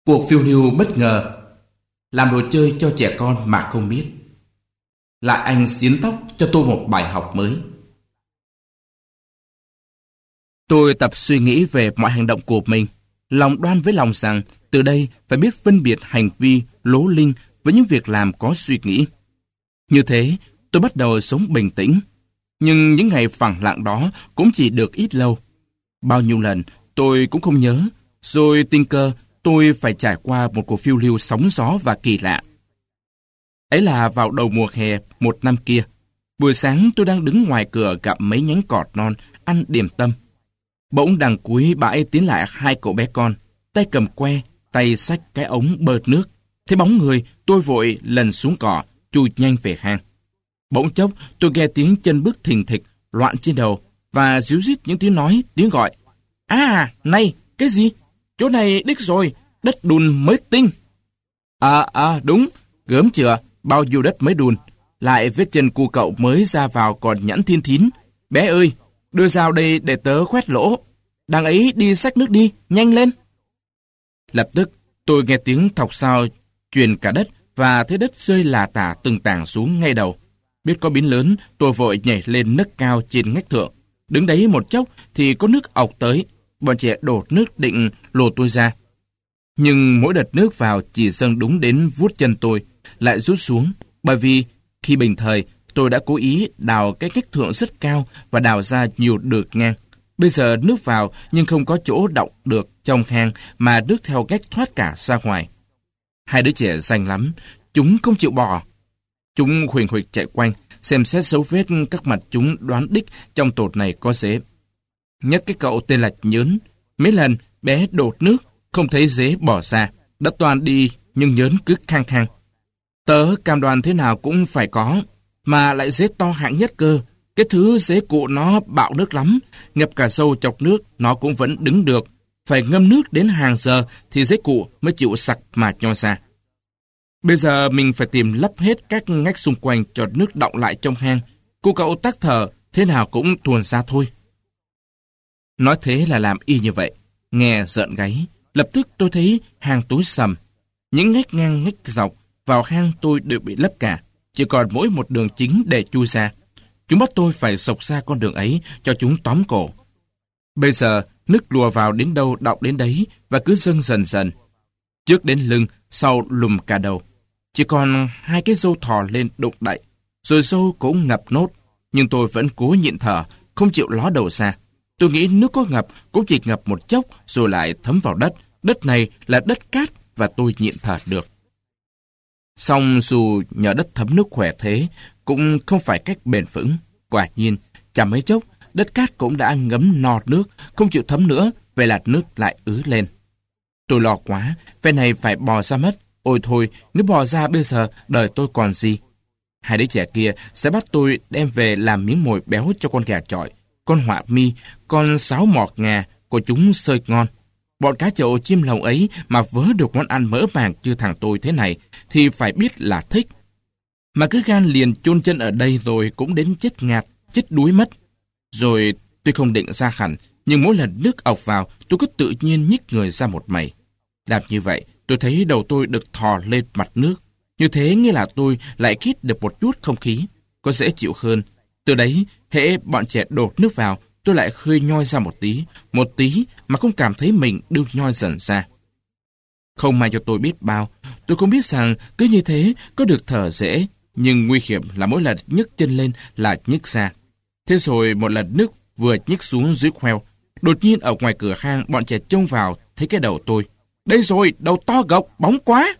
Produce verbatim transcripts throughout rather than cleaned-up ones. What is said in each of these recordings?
Cuộc phiêu lưu bất ngờ, làm đồ chơi cho trẻ con mà không biết. Lại anh xiến tóc cho tôi một bài học mới. Tôi tập suy nghĩ về mọi hành động của mình, lòng đoan với lòng rằng từ đây phải biết phân biệt hành vi lố linh với những việc làm có suy nghĩ. Như thế, tôi bắt đầu sống bình tĩnh. Nhưng những ngày phẳng lặng đó cũng chỉ được ít lâu. Bao nhiêu lần tôi cũng không nhớ, rồi tình cờ tôi phải trải qua một cuộc phiêu lưu sóng gió và kỳ lạ. Ấy là vào đầu mùa hè một năm kia. Buổi sáng tôi đang đứng ngoài cửa gặm mấy nhánh cọt non, ăn điểm tâm. Bỗng đằng cuối bãi tiến lại hai cậu bé con, tay cầm que, tay xách cái ống bơt nước. Thấy bóng người, tôi vội lần xuống cỏ, chui nhanh về hang. Bỗng chốc, tôi nghe tiếng chân bước thình thịch, loạn trên đầu, và ríu rít những tiếng nói, tiếng gọi. À, này, cái gì? Chỗ này đích rồi, đất đùn mới tinh. À, à, đúng, gớm chưa, bao nhiêu đất mới đùn. Lại vết chân cu cậu mới ra vào còn nhẵn thiên thín. Bé ơi, đưa dao đây để tớ khoét lỗ. Đằng ấy đi xách nước đi, nhanh lên. Lập tức, tôi nghe tiếng thọc sao truyền cả đất và thấy đất rơi lả tả từng tảng xuống ngay đầu. Biết có biến lớn, tôi vội nhảy lên nấc cao trên ngách thượng. Đứng đấy một chốc thì có nước ọc tới. Bọn trẻ đổ nước định lột tôi ra. Nhưng mỗi đợt nước vào chỉ dâng đúng đến vuốt chân tôi, lại rút xuống. Bởi vì khi bình thời, tôi đã cố ý đào cái ngách thượng rất cao và đào ra nhiều được ngang. Bây giờ nước vào nhưng không có chỗ đọng được trong hang mà nước theo ngách thoát cả ra ngoài. Hai đứa trẻ rành lắm, chúng không chịu bỏ. Chúng huỳnh huỳnh chạy quanh, xem xét dấu vết các mặt chúng đoán đích trong tột này có dế. Nhất cái cậu tên là Nhớn, mấy lần bé đột nước, không thấy dế bỏ ra, đã toàn đi nhưng Nhớn cứ khăng khăng. Tớ cam đoan thế nào cũng phải có, mà lại dế to hạng nhất cơ. Cái thứ dế cụ nó bạo nước lắm, ngập cả sâu chọc nước nó cũng vẫn đứng được. Phải ngâm nước đến hàng giờ thì dế cụ mới chịu sặc mà cho ra. Bây giờ mình phải tìm lấp hết các ngách xung quanh cho nước đọng lại trong hang. Cô cậu tắc thở, thế nào cũng tuồn ra thôi. Nói thế là làm y như vậy. Nghe rợn gáy, lập tức tôi thấy hang tối sầm. Những ngách ngang ngách dọc vào hang tôi đều bị lấp cả. Chỉ còn mỗi một đường chính để chui ra. Chúng bắt tôi phải xộc ra con đường ấy cho chúng tóm cổ. Bây giờ nước lùa vào đến đâu đọng đến đấy và cứ dâng dần dần. Trước đến lưng, sau lùm cả đầu. Chỉ còn hai cái râu thò lên đụng đậy, rồi râu cũng ngập nốt. Nhưng tôi vẫn cố nhịn thở, không chịu ló đầu ra. Tôi nghĩ nước có ngập cũng chỉ ngập một chốc rồi lại thấm vào đất. Đất này là đất cát và tôi nhịn thở được. Song dù nhờ đất thấm nước khỏe thế, cũng không phải cách bền vững. Quả nhiên, chẳng mấy chốc, đất cát cũng đã ngấm no nước, không chịu thấm nữa, vậy là nước lại ứ lên. Tôi lo quá, phe này phải bò ra mất. Ôi thôi, nếu bò ra bây giờ, đời tôi còn gì? Hai đứa trẻ kia sẽ bắt tôi đem về làm miếng mồi béo cho con gà chọi, con họa mi, con sáo mọt ngà của chúng sơi ngon. Bọn cá chậu chim lồng ấy mà vớ được món ăn mỡ màng như thằng tôi thế này thì phải biết là thích. Mà cứ gan liền chôn chân ở đây rồi cũng đến chết ngạt, chết đuối mất. Rồi tôi không định ra hẳn, nhưng mỗi lần nước ọc vào tôi cứ tự nhiên nhích người ra một mày. Làm như vậy, tôi thấy đầu tôi được thò lên mặt nước. Như thế nghĩa là tôi lại hít được một chút không khí, có dễ chịu hơn. Từ đấy, hễ bọn trẻ đột nước vào, tôi lại hơi nhoi ra một tí, một tí mà không cảm thấy mình đưa nhoi dần ra. Không may cho tôi biết bao, tôi không biết rằng cứ như thế có được thở dễ, nhưng nguy hiểm là mỗi lần nhấc chân lên là nhích ra. Thế rồi một lần nước vừa nhích xuống dưới khoeo, đột nhiên ở ngoài cửa hang bọn trẻ trông vào thấy cái đầu tôi. Đây rồi, đầu to gộc, bóng quá!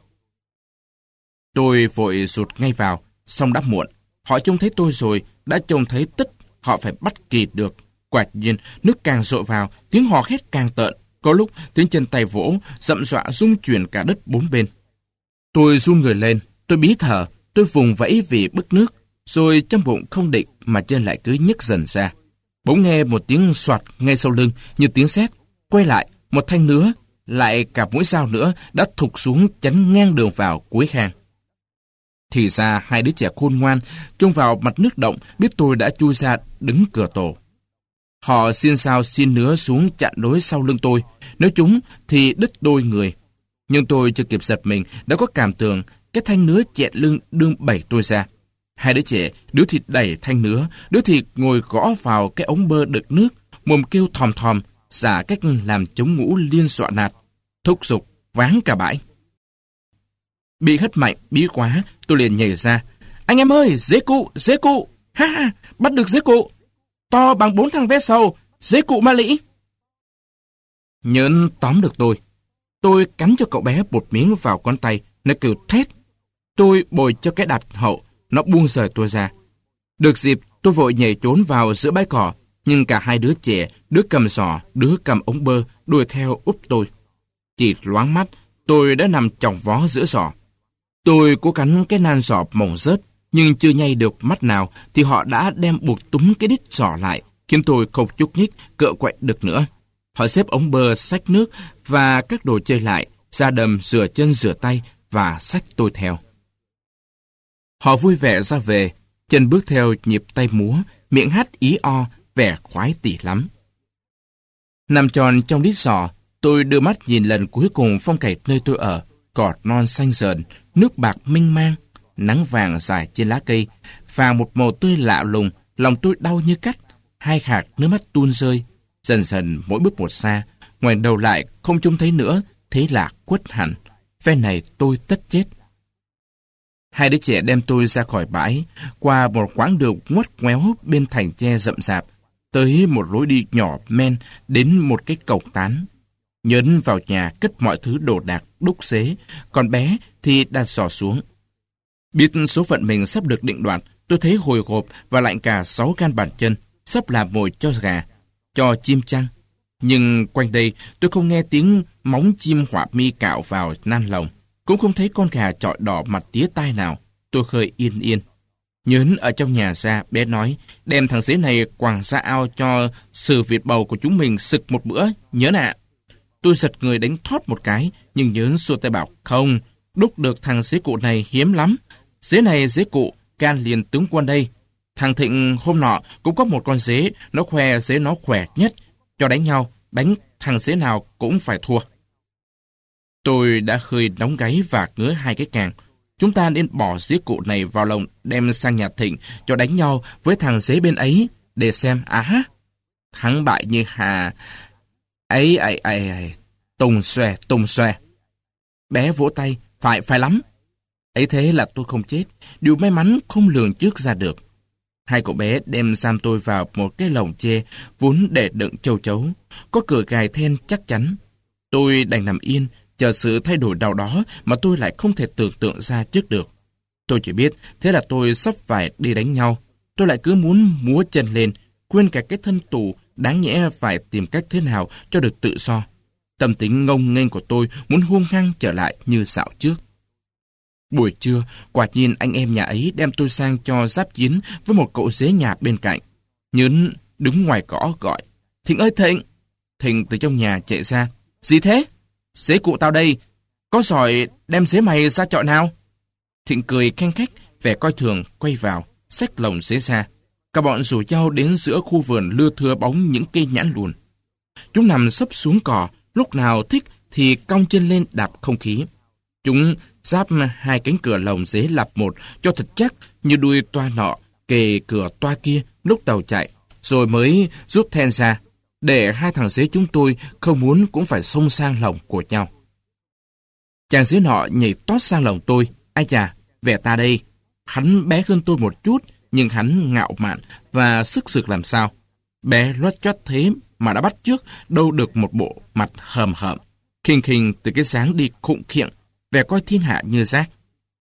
Tôi vội rụt ngay vào, xong đã muộn. Họ trông thấy tôi rồi, đã trông thấy tất, họ phải bắt kịp được. Quả nhiên, nước càng dội vào, tiếng hò hét càng tợn. Có lúc, tiếng chân tay vỗ, dậm dọa rung chuyển cả đất bốn bên. Tôi run người lên, tôi bí thở, tôi vùng vẫy vì bức nước, rồi trong bụng không định mà chân lại cứ nhấc dần ra. Bỗng nghe một tiếng soạt ngay sau lưng như tiếng sét. Quay lại, một thanh nữa, lại cả mũi dao nữa đã thụt xuống chắn ngang đường vào cuối hang. Thì ra hai đứa trẻ khôn ngoan trông vào mặt nước động biết tôi đã chui ra đứng cửa tổ. Họ xin sao xin nữa xuống chặn đối sau lưng tôi. Nếu chúng thì đứt đôi người. Nhưng tôi chưa kịp giật mình, đã có cảm tưởng cái thanh nứa chẹn lưng đương bẩy tôi ra. Hai đứa trẻ, đứa thì đẩy thanh nứa, đứa thì ngồi gõ vào cái ống bơ đựng nước, mồm kêu thòm thòm, giả cách làm chống ngũ liên xọa nạt, thúc giục, váng cả bãi. Bị hất mạnh, bí quá, tôi liền nhảy ra. Anh em ơi, dế cụ, dế cụ, ha ha, bắt được dế cụ, to bằng bốn thằng vé sầu, dế cụ ma lĩ. Nhớn tóm được tôi. Tôi cắn cho cậu bé một miếng vào con tay, nó kêu thét. Tôi bồi cho cái đạp hậu, nó buông rời tôi ra. Được dịp, tôi vội nhảy trốn vào giữa bãi cỏ, nhưng cả hai đứa trẻ, đứa cầm giỏ, đứa cầm ống bơ, đuổi theo úp tôi. Chỉ loáng mắt, tôi đã nằm chồng vó giữa giỏ. Tôi cố cắn cái nan giỏ mỏng rớt, nhưng chưa nhay được mắt nào thì họ đã đem buộc túm cái đít giỏ lại, khiến tôi không nhúc nhích, cựa quậy được nữa. Họ xếp ống bơ, xách nước và các đồ chơi lại, ra đầm rửa chân rửa tay và xách tôi theo. Họ vui vẻ ra về, chân bước theo nhịp tay múa, miệng hát ý o, vẻ khoái tỉ lắm. Nằm tròn trong đít giỏ, tôi đưa mắt nhìn lần cuối cùng phong cảnh nơi tôi ở, cỏ non xanh rờn, nước bạc mênh mang, nắng vàng dài trên lá cây, và một màu tươi lạ lùng, lòng tôi đau như cắt, hai hạt nước mắt tuôn rơi. Dần dần mỗi bước một xa, ngoảnh đầu lại không trông thấy nữa, thế là quất hẳn. Phe này tôi tất chết. Hai đứa trẻ đem tôi ra khỏi bãi, qua một quãng đường ngoắt ngoéo bên thành tre rậm rạp, tới một lối đi nhỏ men đến một cái cổng tán. Nhớn vào nhà cất mọi thứ đồ đạc đúc xế, còn bé thì đặt giỏ xuống. Biết số phận mình sắp được định đoạt, tôi thấy hồi hộp và lạnh cả sáu gan bàn chân, sắp làm mồi cho gà, cho chim chăng. Nhưng quanh đây tôi không nghe tiếng móng chim họa mi cạo vào nan lồng, cũng không thấy con gà chọi đỏ mặt tía tai nào. Tôi khơi yên yên. Nhớn ở trong nhà ra, bé nói, đem thằng dế này quàng ra ao cho sử Việt bầu của chúng mình sực một bữa, Nhớn ạ. Tôi giật người đánh thoát một cái, nhưng Nhớn xua tay bảo, không, đúc được thằng dế cụ này hiếm lắm. Dế này dế cụ, can liền tướng quân đây. Thằng Thịnh hôm nọ cũng có một con dế, nó khoe dế nó khỏe nhất. Cho đánh nhau, đánh thằng dế nào cũng phải thua. Tôi đã hơi nóng gáy và ngứa hai cái càng. Chúng ta nên bỏ dế cụ này vào lồng đem sang nhà Thịnh cho đánh nhau với thằng dế bên ấy để xem á à, thắng bại như hà ấy ấy ấy ấy tùng xòe tùng xòe. Bé vỗ tay, phải phải lắm. Ấy thế là tôi không chết, điều may mắn không lường trước ra được. Hai cậu bé đem giam tôi vào một cái lồng tre vốn để đựng châu chấu, có cửa gài then chắc chắn. Tôi đành nằm yên, chờ sự thay đổi nào đó mà tôi lại không thể tưởng tượng ra trước được. Tôi chỉ biết thế là tôi sắp phải đi đánh nhau. Tôi lại cứ muốn múa chân lên, quên cả cái thân tù, đáng nhẽ phải tìm cách thế nào cho được tự do. Tâm tính ngông nghênh của tôi muốn hung hăng trở lại như dạo trước. Buổi trưa, quả nhiên anh em nhà ấy đem tôi sang cho giáp chiến với một cậu dế nhà bên cạnh. Nhớn đứng ngoài cỏ gọi, Thịnh ơi Thịnh! Thịnh từ trong nhà chạy ra, gì thế? Dế cụ tao đây, có giỏi đem dế mày ra chọi nào? Thịnh cười khanh khách, vẻ coi thường, quay vào, xách lồng dế ra. Cả bọn rủ nhau đến giữa khu vườn lưa thưa bóng những cây nhãn lùn. Chúng nằm sấp xuống cỏ, lúc nào thích thì cong chân lên đạp không khí. Chúng giáp hai cánh cửa lồng dế lặp một cho thật chắc như đuôi toa nọ kề cửa toa kia lúc tàu chạy, rồi mới rút then ra, để hai thằng dế chúng tôi không muốn cũng phải xông sang lồng của nhau. Chàng dế nọ nhảy tót sang lồng tôi, ai chà, vẻ ta đây. Hắn bé hơn tôi một chút, nhưng hắn ngạo mạn và sức sực làm sao. Bé loắt choắt thế mà đã bắt chước đâu được một bộ mặt hờm hợm, khinh khinh từ cái dáng đi khụng khiệng, vẻ coi thiên hạ như rác.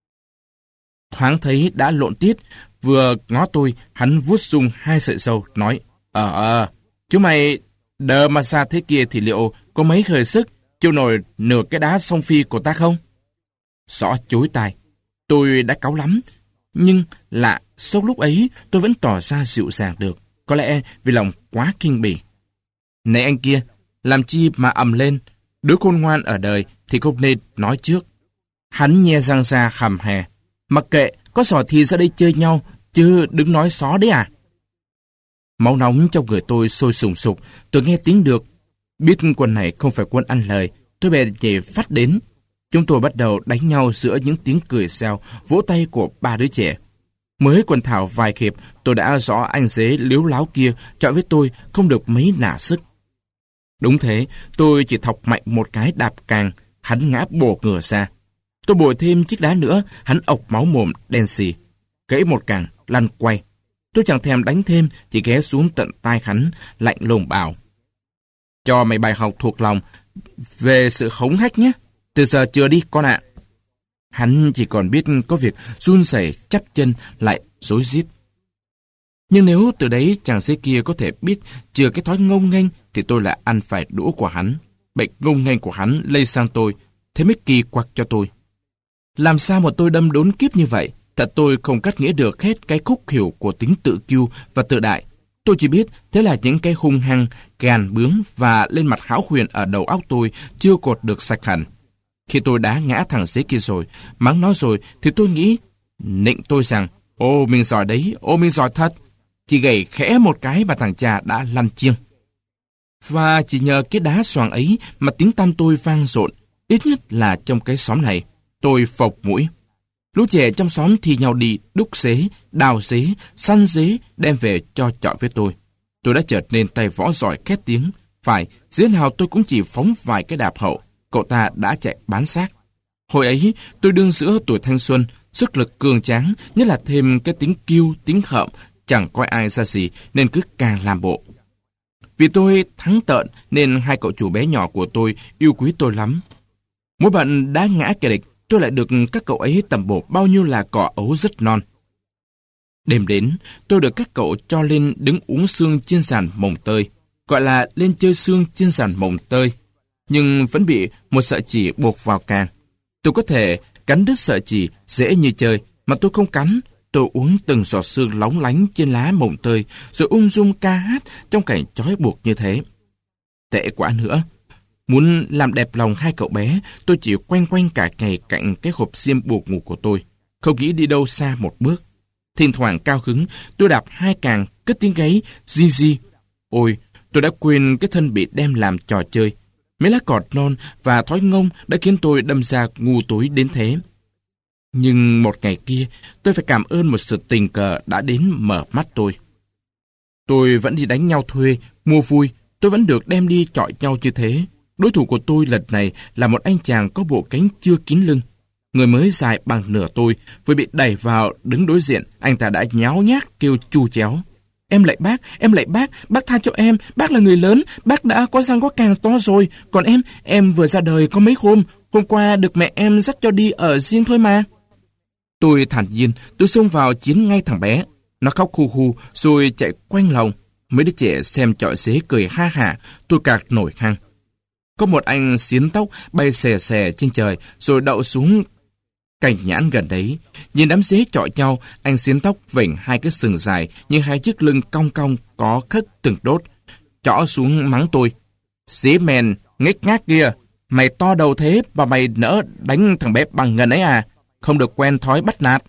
Thoáng thấy đã lộn tiết, vừa ngó tôi, hắn vuốt rung hai sợi râu, nói, Ờ ờ, chú mày đờ mà xa thế kia thì liệu có mấy khởi sức chịu nổi nửa cái đá song phi của ta không? Rõ chối tai, tôi đã cáu lắm, nhưng lạ, sau lúc ấy tôi vẫn tỏ ra dịu dàng được, có lẽ vì lòng quá kinh bỉ. Này anh kia, làm chi mà ầm lên, đứa khôn ngoan ở đời thì không nên nói trước. Hắn nhe răng ra khằm hè, mặc kệ, có giỏi thì ra đây chơi nhau, chứ đừng nói xó đấy à. Máu nóng trong người tôi sôi sùng sục, tôi nghe tiếng được. Biết quân này không phải quân ăn lời, tôi bèn nhảy phát đến. Chúng tôi bắt đầu đánh nhau giữa những tiếng cười xèo, vỗ tay của ba đứa trẻ. Mới quần thảo vài khiệp, tôi đã rõ anh dế liếu láo kia chọi với tôi không được mấy nả sức. Đúng thế, tôi chỉ thọc mạnh một cái đạp càng, hắn ngã bổ ngửa ra. Tôi bồi thêm chiếc đá nữa, hắn ộc máu mồm đen xì. Gãy một càng, lăn quay. Tôi chẳng thèm đánh thêm, chỉ ghé xuống tận tai hắn, lạnh lùng bảo: cho mày bài học thuộc lòng về sự hống hách nhé. Từ giờ chưa đi con ạ. Hắn chỉ còn biết có việc run rẩy chắp chân lại rối rít. Nhưng nếu từ đấy chàng dế kia có thể biết chừa cái thói ngông nghênh thì tôi lại ăn phải đũa của hắn. Bệnh ngông nghênh của hắn lây sang tôi, thế mới kỳ quặc cho tôi. Làm sao mà tôi đâm đốn kiếp như vậy? Thật tôi không cắt nghĩa được hết cái khúc hiểu của tính tự kiêu và tự đại. Tôi chỉ biết thế là những cái hung hăng, gàn bướng và lên mặt hão huyền ở đầu óc tôi chưa cột được sạch hẳn. Khi tôi đã ngã thằng dế kia rồi, mắng nó rồi, thì tôi nghĩ, nịnh tôi rằng, ô mình giỏi đấy, ô mình giỏi thật. Chỉ gảy khẽ một cái mà thằng cha đã lăn chiêng. Và chỉ nhờ cái đá xoàng ấy mà tiếng tăm tôi vang rộn, ít nhất là trong cái xóm này. Tôi phộc mũi. Lũ trẻ trong xóm thì nhau đi đúc dế, đào dế, săn dế, đem về cho chọi với tôi. Tôi đã chợt nên tay võ giỏi khét tiếng. Phải, dế nào tôi cũng chỉ phóng vài cái đạp hậu, cậu ta đã chạy bán xác. Hồi ấy, tôi đương giữa tuổi thanh xuân, sức lực cường tráng, nhất là thêm cái tính kiêu, tính hợm, chẳng coi ai ra gì nên cứ càng làm bộ. Vì tôi thắng tợn nên hai cậu chủ bé nhỏ của tôi yêu quý tôi lắm. Mỗi bận đã ngã kẻ địch, tôi lại được các cậu ấy tẩm bổ bao nhiêu là cỏ ấu rất non. Đêm đến, tôi được các cậu cho lên đứng uống sương trên sàn mồng tơi, gọi là lên chơi sương trên sàn mồng tơi, nhưng vẫn bị một sợi chỉ buộc vào càng. Tôi có thể cắn đứt sợi chỉ dễ như chơi, mà tôi không cắn. Tôi uống từng giọt sương lóng lánh trên lá mồng tơi, rồi ung dung ca hát trong cảnh trói buộc như thế. Tệ quá nữa. Muốn làm đẹp lòng hai cậu bé, tôi chỉ quanh quanh cả ngày cạnh cái hộp xiêm buộc ngủ của tôi, không nghĩ đi đâu xa một bước. Thỉnh thoảng cao hứng, tôi đạp hai càng, cất tiếng gáy, di di. Ôi, tôi đã quên cái thân bị đem làm trò chơi. Mấy lá cọt non và thói ngông đã khiến tôi đâm ra ngu tối đến thế. Nhưng một ngày kia, tôi phải cảm ơn một sự tình cờ đã đến mở mắt tôi. Tôi vẫn đi đánh nhau thuê, mua vui, tôi vẫn được đem đi chọi nhau như thế. Đối thủ của tôi lần này là một anh chàng có bộ cánh chưa kín lưng. Người mới dài bằng nửa tôi, vừa bị đẩy vào đứng đối diện, anh ta đã nháo nhác kêu chu chéo. Em lạy bác, em lạy bác, bác tha cho em, bác là người lớn, bác đã có răng có càng to rồi, còn em, em vừa ra đời có mấy hôm, hôm qua được mẹ em dắt cho đi ở riêng thôi mà. Tôi thản nhiên, tôi xông vào chiến ngay thằng bé. Nó khóc hu hu, rồi chạy quanh lòng. Mấy đứa trẻ xem chọi dế cười ha hả, tôi cạc nổi hăng. Có một anh xiến tóc bay xè xè trên trời, rồi đậu xuống cành nhãn gần đấy. Nhìn đám dế chọi nhau, anh xiến tóc vểnh hai cái sừng dài, như hai chiếc lưng cong cong có khất từng đốt. Chõ xuống mắng tôi. Dế mèn, nghếch ngác kia, mày to đầu thế mà mày nỡ đánh thằng bé bằng ngần ấy à? Không được quen thói bắt nạt.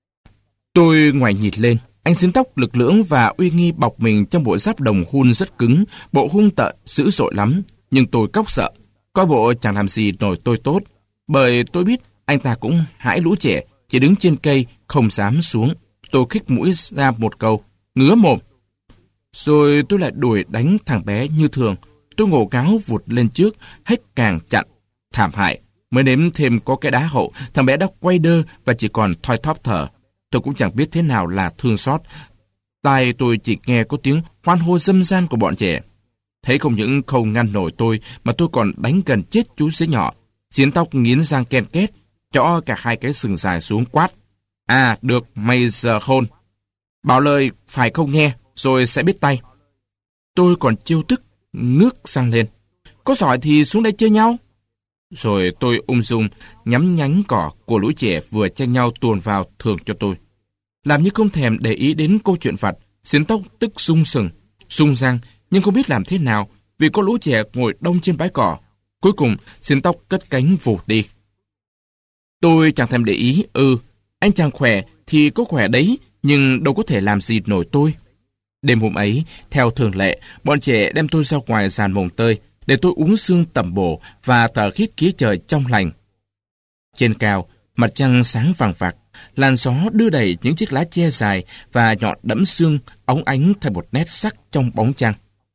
Tôi ngoảnh nhìn lên, anh xiến tóc lực lưỡng và uy nghi bọc mình trong bộ giáp đồng hun rất cứng, bộ hung tợn, dữ dội lắm. Nhưng tôi cóc sợ, coi bộ chẳng làm gì nổi tôi tốt, bởi tôi biết anh ta cũng hãi lũ trẻ, chỉ đứng trên cây, không dám xuống. Tôi khích mũi ra một câu, ngứa mồm. Rồi tôi lại đuổi đánh thằng bé như thường. Tôi ngổ gáo vụt lên trước, hết càng chặn. Thảm hại, mới nếm thêm có cái đá hậu, thằng bé đã quay đơ và chỉ còn thoi thóp thở. Tôi cũng chẳng biết thế nào là thương xót. Tai tôi chỉ nghe có tiếng hoan hô râm ran của bọn trẻ. Thấy không những không ngăn nổi tôi, mà tôi còn đánh gần chết chú dế nhỏ. Xiến tóc nghiến răng ken két, chõ cả hai cái sừng dài xuống quát. À, được, mày giờ khôn. Bảo lời phải không nghe, rồi sẽ biết tay. Tôi còn chiêu tức, ngước sang lên. Có giỏi thì xuống đây chơi nhau. Rồi tôi ung dung nhắm nhánh cỏ của lũ trẻ vừa tranh nhau tuồn vào thường cho tôi. Làm như không thèm để ý đến câu chuyện vặt, xiến tóc tức rung sừng, rung răng, nhưng không biết làm thế nào vì có lũ trẻ ngồi đông trên bãi cỏ. Cuối cùng, xiến tóc cất cánh vụt đi. Tôi chẳng thèm để ý, ừ, anh chàng khỏe thì có khỏe đấy, nhưng đâu có thể làm gì nổi tôi. Đêm hôm ấy, theo thường lệ, bọn trẻ đem tôi ra ngoài sàn mồng tơi để tôi uống sương tẩm bổ và thở khít khí trời trong lành. Trên cao, mặt trăng sáng vàng vặc, làn gió đưa đẩy những chiếc lá che dài và nhọn đẫm xương óng ánh thành một nét sắc trong bóng trăng.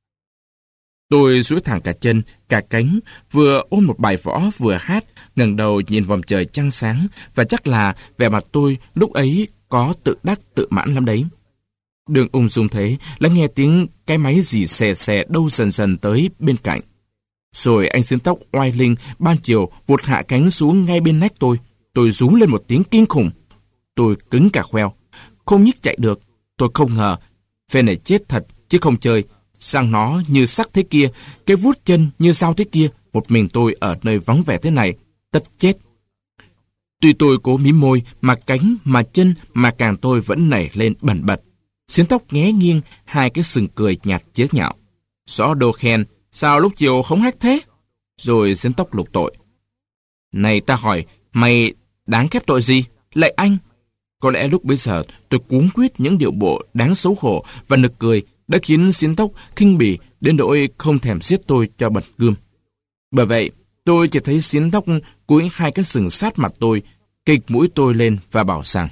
Tôi duỗi thẳng cả chân, cả cánh, vừa ôm một bài võ vừa hát, ngẩng đầu nhìn vòm trời trăng sáng, và chắc là vẻ mặt tôi lúc ấy có tự đắc tự mãn lắm đấy. Đường ung dung thế, lắng nghe tiếng cái máy rì xè xè đâu dần dần tới bên cạnh. Rồi anh xiên tóc oai linh ban chiều vụt hạ cánh xuống ngay bên nách tôi. Tôi rú lên một tiếng kinh khủng. Tôi cứng cả khoeo, không nhích chạy được. Tôi không ngờ, phê này chết thật chứ không chơi. Sang nó như sắc thế kia, cái vuốt chân như sao thế kia, một mình tôi ở nơi vắng vẻ thế này, tất chết. Tuy tôi cố mím môi, mà cánh, mà chân, mà càng tôi vẫn nảy lên bần bật. Xiên tóc nghé nghiêng, hai cái sừng cười nhạt chế nhạo. Rõ đồ khen, sao lúc chiều không hách thế? Rồi xiên tóc lục tội. Này ta hỏi, mày đáng khép tội gì? Lạy anh! Có lẽ lúc bấy giờ tôi cuống quýt những điệu bộ đáng xấu hổ và nực cười đã khiến xiên tóc khinh bỉ đến nỗi không thèm giết tôi cho bật gươm. Bởi vậy, tôi chỉ thấy xiên tóc cúi hai cái sừng sát mặt tôi, kịch mũi tôi lên và bảo rằng: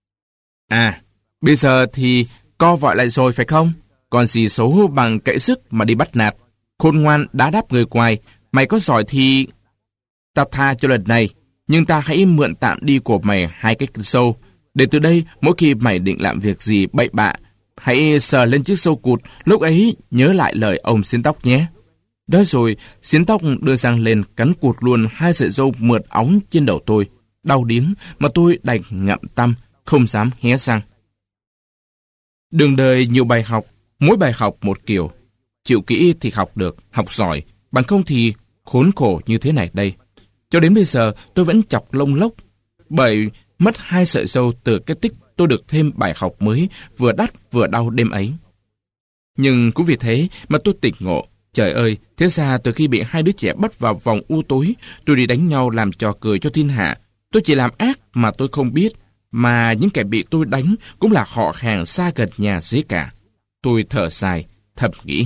À, bây giờ thì co vọi lại rồi phải không? Còn gì xấu bằng cậy sức mà đi bắt nạt. Khôn ngoan đá đáp người ngoài, mày có giỏi thì... Ta tha cho lần này, nhưng ta hãy mượn tạm đi của mày hai cái sâu, để từ đây mỗi khi mày định làm việc gì bậy bạ, hãy sờ lên chiếc sâu cụt, lúc ấy nhớ lại lời ông xiên tóc nhé. Đó rồi, xiên tóc đưa răng lên cắn cụt luôn hai sợi râu mượt óng trên đầu tôi. Đau điếng mà tôi đành ngậm tăm, không dám hé răng. Đường đời nhiều bài học, mỗi bài học một kiểu. Chịu kỹ thì học được, học giỏi, bằng không thì khốn khổ như thế này đây. Cho đến bây giờ tôi vẫn chọc lông lốc, bởi mất hai sợi râu từ cái tích tôi được thêm bài học mới vừa đắt vừa đau đêm ấy. Nhưng cũng vì thế mà tôi tỉnh ngộ. Trời ơi, thế ra từ khi bị hai đứa trẻ bắt vào vòng u tối, tôi đi đánh nhau làm trò cười cho thiên hạ. Tôi chỉ làm ác mà tôi không biết, mà những kẻ bị tôi đánh cũng là họ hàng xa gần nhà dễ cả. Tôi thở dài, thầm nghĩ.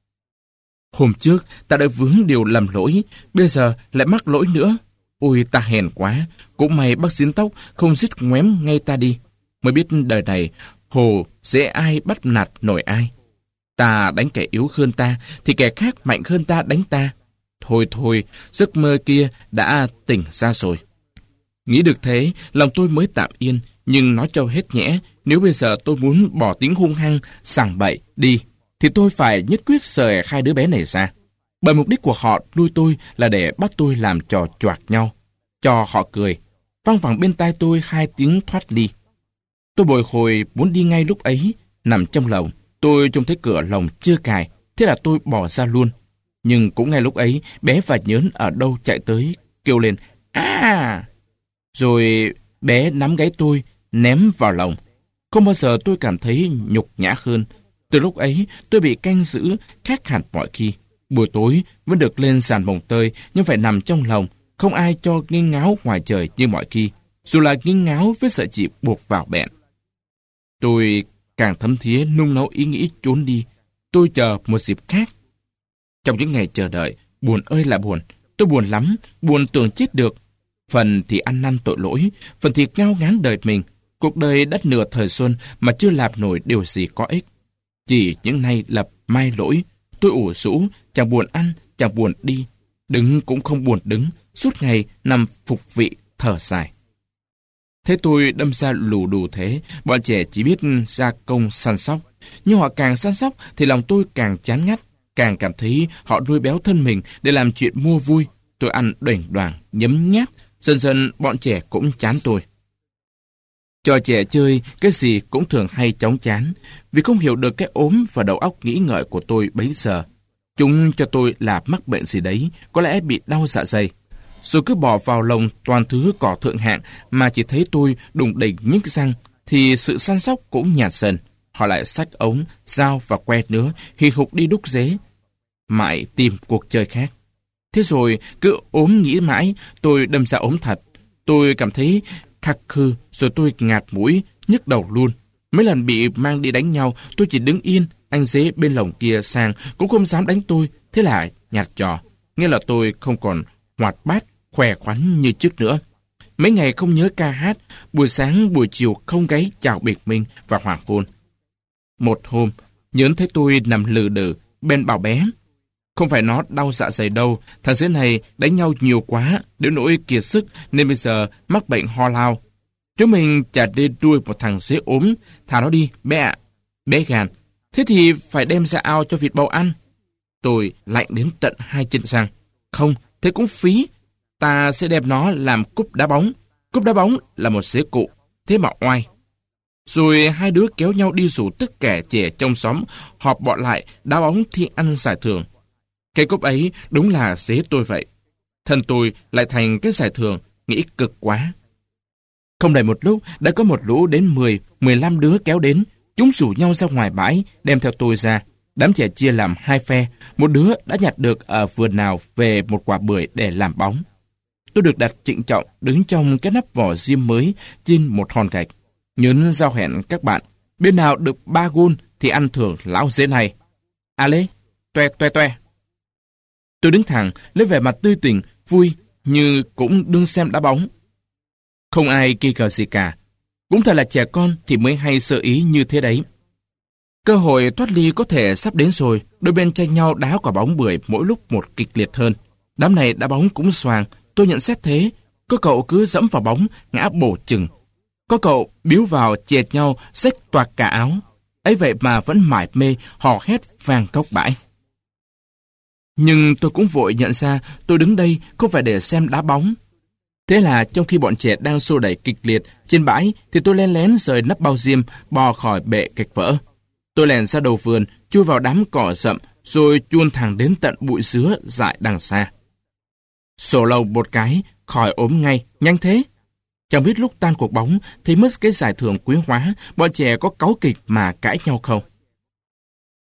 Hôm trước ta đã vướng điều lầm lỗi, bây giờ lại mắc lỗi nữa. Ôi ta hèn quá, cũng may bác xiên tóc không giết ngoém ngay ta đi. Mới biết đời này, hồ dễ ai bắt nạt nổi ai. Ta đánh kẻ yếu hơn ta, thì kẻ khác mạnh hơn ta đánh ta. Thôi thôi, giấc mơ kia đã tỉnh ra rồi. Nghĩ được thế, lòng tôi mới tạm yên, nhưng nói cho hết nhẽ, nếu bây giờ tôi muốn bỏ tính hung hăng, sảng bậy đi, thì tôi phải nhất quyết rời hai đứa bé này ra. Bởi mục đích của họ nuôi tôi là để bắt tôi làm trò choạc nhau, cho họ cười. Văng vẳng bên tai tôi hai tiếng thoát ly. Tôi bồi hồi muốn đi ngay lúc ấy, nằm trong lồng. Tôi trông thấy cửa lồng chưa cài, thế là tôi bỏ ra luôn. Nhưng cũng ngay lúc ấy, bé và nhớn ở đâu chạy tới, kêu lên, à! Rồi bé nắm gáy tôi, ném vào lồng. Không bao giờ tôi cảm thấy nhục nhã hơn. Từ lúc ấy, tôi bị canh giữ khác hẳn mọi khi. Buổi tối vẫn được lên sàn mồng tơi, nhưng phải nằm trong lồng, không ai cho nghiêng ngáo ngoài trời như mọi khi, dù là nghiêng ngáo với sợi chỉ buộc vào bẹn. Tôi càng thấm thía nung nấu ý nghĩ trốn đi. Tôi chờ một dịp khác. Trong những ngày chờ đợi, buồn ơi là buồn. Tôi buồn lắm, buồn tưởng chết được. Phần thì ăn năn tội lỗi, phần thì ngao ngán đời mình. Cuộc đời đất nửa thời xuân mà chưa làm nổi điều gì có ích. Chỉ những nay lập mai lỗi, tôi ủ rũ, chẳng buồn ăn, chẳng buồn đi. Đứng cũng không buồn đứng, suốt ngày nằm phục vị, thở dài. Thế tôi đâm ra lù đù thế, bọn trẻ chỉ biết gia công săn sóc. Nhưng họ càng săn sóc thì lòng tôi càng chán ngắt, càng cảm thấy họ nuôi béo thân mình để làm chuyện mua vui. Tôi ăn đoành đoàng, nhấm nháp, dần dần bọn trẻ cũng chán tôi. Trò trẻ chơi, cái gì cũng thường hay chóng chán, vì không hiểu được cái ốm và đầu óc nghĩ ngợi của tôi bấy giờ. Chúng cho tôi là mắc bệnh gì đấy, có lẽ bị đau dạ dày. Rồi cứ bỏ vào lồng toàn thứ cỏ thượng hạng mà chỉ thấy tôi đùng đỉnh nhức răng, thì sự săn sóc cũng nhạt dần. Họ lại xách ống, dao và que nữa, hì hục đi đúc dế, mãi tìm cuộc chơi khác. Thế rồi cứ ốm nghĩ mãi, tôi đâm ra ốm thật. Tôi cảm thấy khắc khư, rồi tôi ngạt mũi, nhức đầu luôn. Mấy lần bị mang đi đánh nhau, tôi chỉ đứng yên, anh dế bên lồng kia sang cũng không dám đánh tôi, thế là nhạt trò. Nghĩa là tôi không còn hoạt bát, khỏe khoắn như trước nữa. mấy ngày không nhớ ca hát, buổi sáng buổi chiều không gáy chào biệt minh và hoàng hôn. Một hôm, Nhớn thấy tôi nằm lừ đừ, bên bảo bé: "Không phải nó đau dạ dày đâu, thằng dế này đánh nhau nhiều quá, đến nỗi kiệt sức nên bây giờ mắc bệnh ho lao. Chúng mình chả nên nuôi một thằng dế ốm, thả nó đi, bé ạ." Bé gàn: "Thế thì phải đem ra ao cho vịt bầu ăn." Tôi lạnh đến tận hai chân răng: "Không, thế cũng phí. Ta sẽ đem nó làm cúp đá bóng. Cúp đá bóng là một dế cụ, thế mà oai." Rồi hai đứa kéo nhau đi rủ tất cả trẻ trong xóm họp bọn lại đá bóng thi ăn giải thưởng. Cái cúp ấy đúng là dế tôi vậy. Thân tôi lại thành cái giải thưởng, nghĩ cực quá. Không đầy một lúc đã có một lũ đến mười, mười lăm đứa kéo đến. Chúng rủ nhau ra ngoài bãi, đem theo tôi ra. Đám trẻ chia làm hai phe, một đứa đã nhặt được ở vườn nào về một quả bưởi để làm bóng. Tôi được đặt trịnh trọng đứng trong cái nắp vỏ diêm mới trên một hòn gạch. Nhớn giao hẹn các bạn, bên nào được ba gôn thì ăn thưởng lão dế này. À lê, toe toe toe. Tôi đứng thẳng, lấy vẻ mặt tươi tỉnh, vui, như cũng đương xem đá bóng. Không ai nghi ngờ gì cả. Cũng thật là trẻ con thì mới hay sơ ý như thế đấy. Cơ hội thoát ly có thể sắp đến rồi, đôi bên tranh nhau đá quả bóng bưởi mỗi lúc một kịch liệt hơn. Đám này đá bóng cũng xoàng, tôi nhận xét thế. Có cậu cứ dẫm vào bóng, ngã bổ chừng. Có cậu biếu vào chẹt nhau, xách toạc cả áo. Ấy vậy mà vẫn mải mê, hò hét vang cốc bãi. Nhưng tôi cũng vội nhận ra tôi đứng đây không phải để xem đá bóng. Thế là trong khi bọn trẻ đang xô đẩy kịch liệt trên bãi thì tôi len lén rời nắp bao diêm, bò khỏi bệ gạch vỡ. Tôi lèn ra đầu vườn, chui vào đám cỏ rậm, rồi chuôn thẳng đến tận bụi dứa dại đằng xa. Sổ lầu một cái, khỏi ốm ngay, nhanh thế. Chẳng biết lúc tan cuộc bóng, thì mất cái giải thưởng quý hóa, bọn trẻ có cáu kịch mà cãi nhau không.